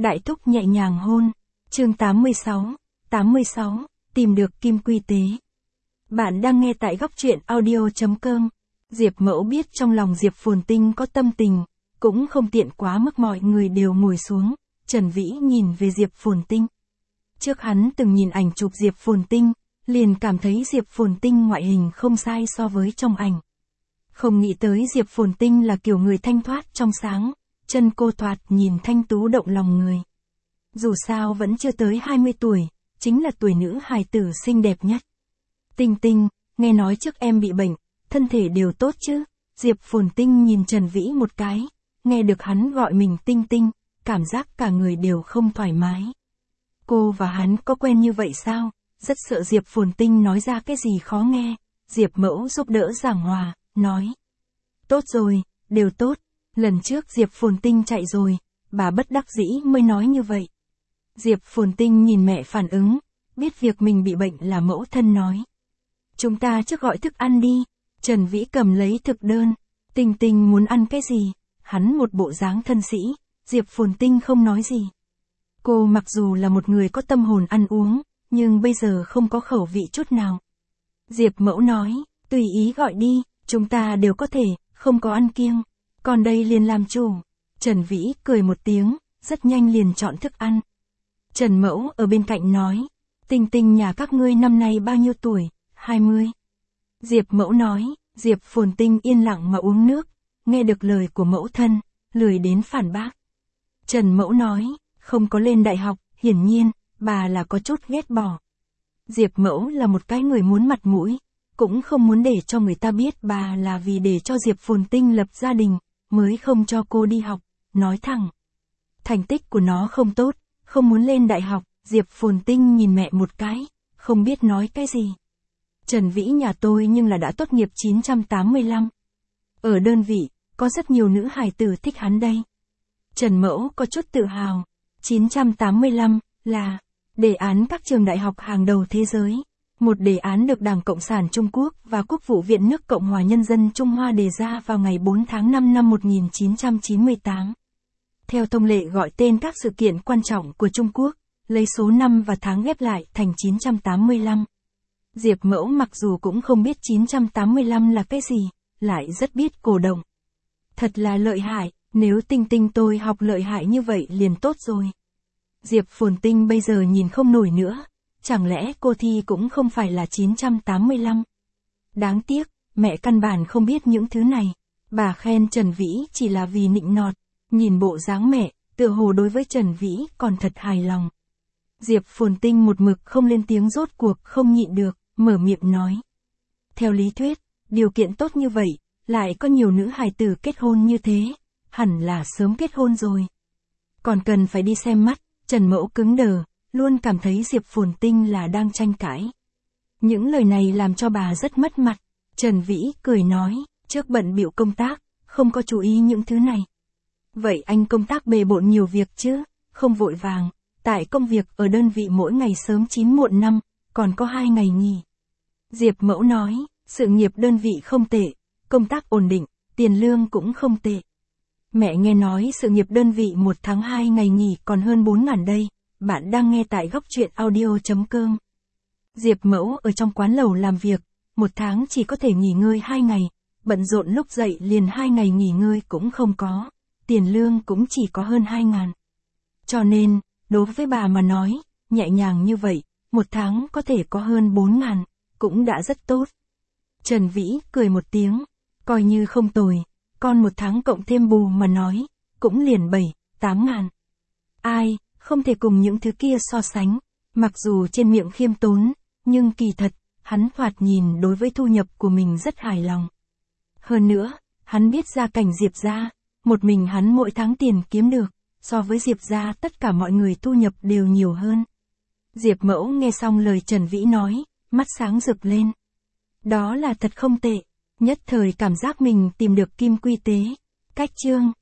Đại thúc nhẹ nhàng hôn. Chương 86, tìm được kim quy tế. Bạn đang nghe tại góc truyện audio.com. Diệp Mẫu biết trong lòng Diệp Phồn Tinh có tâm tình, cũng không tiện quá mức mọi người đều ngồi xuống, Trần Vĩ nhìn về Diệp Phồn Tinh. Trước hắn từng nhìn ảnh chụp Diệp Phồn Tinh, liền cảm thấy Diệp Phồn Tinh ngoại hình không sai so với trong ảnh. Không nghĩ tới Diệp Phồn Tinh là kiểu người thanh thoát trong sáng, chân cô thoạt nhìn thanh tú động lòng người. Dù sao vẫn chưa tới 20 tuổi, chính là tuổi nữ hài tử xinh đẹp nhất. Tinh Tinh, nghe nói trước em bị bệnh, thân thể đều tốt chứ? Diệp Phồn Tinh nhìn Trần Vĩ một cái, nghe được hắn gọi mình Tinh Tinh, cảm giác cả người đều không thoải mái. Cô và hắn có quen như vậy sao? Rất sợ Diệp Phồn Tinh nói ra cái gì khó nghe. Diệp Mẫu giúp đỡ giảng hòa, nói. Tốt rồi, đều tốt. Lần trước Diệp Phồn Tinh chạy rồi, bà bất đắc dĩ mới nói như vậy. Diệp Phồn Tinh nhìn mẹ phản ứng, biết việc mình bị bệnh là mẫu thân nói. Chúng ta trước gọi thức ăn đi. Trần Vĩ cầm lấy thực đơn. Tinh Tinh muốn ăn cái gì? Hắn một bộ dáng thân sĩ, Diệp Phồn Tinh không nói gì. Cô mặc dù là một người có tâm hồn ăn uống, nhưng bây giờ không có khẩu vị chút nào. Diệp Mẫu nói, tùy ý gọi đi, chúng ta đều có thể, không có ăn kiêng. Còn đây liền làm chủ. Trần Vĩ cười một tiếng, rất nhanh liền chọn thức ăn. Trần Mẫu ở bên cạnh nói, Tinh Tinh nhà các ngươi năm nay bao nhiêu tuổi? 20. Diệp Mẫu nói, Diệp Phồn Tinh yên lặng mà uống nước, nghe được lời của mẫu thân, lười đến phản bác. Trần Mẫu nói, không có lên đại học, hiển nhiên, bà là có chút ghét bỏ. Diệp Mẫu là một cái người muốn mặt mũi, cũng không muốn để cho người ta biết bà là vì để cho Diệp Phồn Tinh lập gia đình, mới không cho cô đi học, nói thẳng. Thành tích của nó không tốt, không muốn lên đại học. Diệp Phồn Tinh nhìn mẹ một cái, không biết nói cái gì. Trần Vĩ nhà tôi nhưng là đã tốt nghiệp 985. Ở đơn vị, có rất nhiều nữ hài tử thích hắn đây. Trần Mẫu có chút tự hào. 985 là đề án các trường đại học hàng đầu thế giới. Một đề án được Đảng Cộng sản Trung Quốc và Quốc vụ viện nước Cộng hòa Nhân dân Trung Hoa đề ra vào ngày 4 tháng 5 năm 1998. Theo thông lệ gọi tên các sự kiện quan trọng của Trung Quốc, lấy số năm và tháng ghép lại thành 985. Diệp Mẫu mặc dù cũng không biết 985 là cái gì, lại rất biết cổ động. Thật là lợi hại, nếu Tinh Tinh tôi học lợi hại như vậy liền tốt rồi. Diệp Phồn Tinh bây giờ nhìn không nổi nữa, chẳng lẽ cô thi cũng không phải là 985? Đáng tiếc, mẹ căn bản không biết những thứ này. Bà khen Trần Vĩ chỉ là vì nịnh nọt, nhìn bộ dáng mẹ, tựa hồ đối với Trần Vĩ còn thật hài lòng. Diệp Phồn Tinh một mực không lên tiếng rốt cuộc không nhịn được, mở miệng nói. Theo lý thuyết, điều kiện tốt như vậy, lại có nhiều nữ hài tử kết hôn như thế, hẳn là sớm kết hôn rồi. Còn cần phải đi xem mắt. Trần Mẫu cứng đờ, luôn cảm thấy Diệp Phồn Tinh là đang tranh cãi. Những lời này làm cho bà rất mất mặt. Trần Vĩ cười nói, trước bận bịu công tác, không có chú ý những thứ này. Vậy anh công tác bề bộn nhiều việc chứ? Không vội vàng, tại công việc ở đơn vị mỗi ngày sớm 9 muộn 5, còn có 2 ngày nghỉ. Diệp Mẫu nói, sự nghiệp đơn vị không tệ, công tác ổn định, tiền lương cũng không tệ. Mẹ nghe nói sự nghiệp đơn vị 1 tháng 2 ngày nghỉ còn hơn 4.000 đây. Bạn đang nghe tại góc truyện audio.com. Diệp Mẫu ở trong quán lẩu làm việc, 1 tháng chỉ có thể nghỉ ngơi 2 ngày, bận rộn lúc dậy liền 2 ngày nghỉ ngơi cũng không có, tiền lương cũng chỉ có hơn 2.000. Cho nên, đối với bà mà nói, nhẹ nhàng như vậy, 1 tháng có thể có hơn 4.000, cũng đã rất tốt. Trần Vĩ cười một tiếng, coi như không tồi, con 1 tháng cộng thêm bù mà nói, cũng liền 7-8.000. Ai, không thể cùng những thứ kia so sánh, mặc dù trên miệng khiêm tốn, nhưng kỳ thật, hắn thoạt nhìn đối với thu nhập của mình rất hài lòng. Hơn nữa, hắn biết gia cảnh Diệp gia, một mình hắn mỗi tháng tiền kiếm được, so với Diệp gia tất cả mọi người thu nhập đều nhiều hơn. Diệp Mẫu nghe xong lời Trần Vĩ nói, mắt sáng rực lên. Đó là thật không tệ, nhất thời cảm giác mình tìm được kim quy tế. Cách chương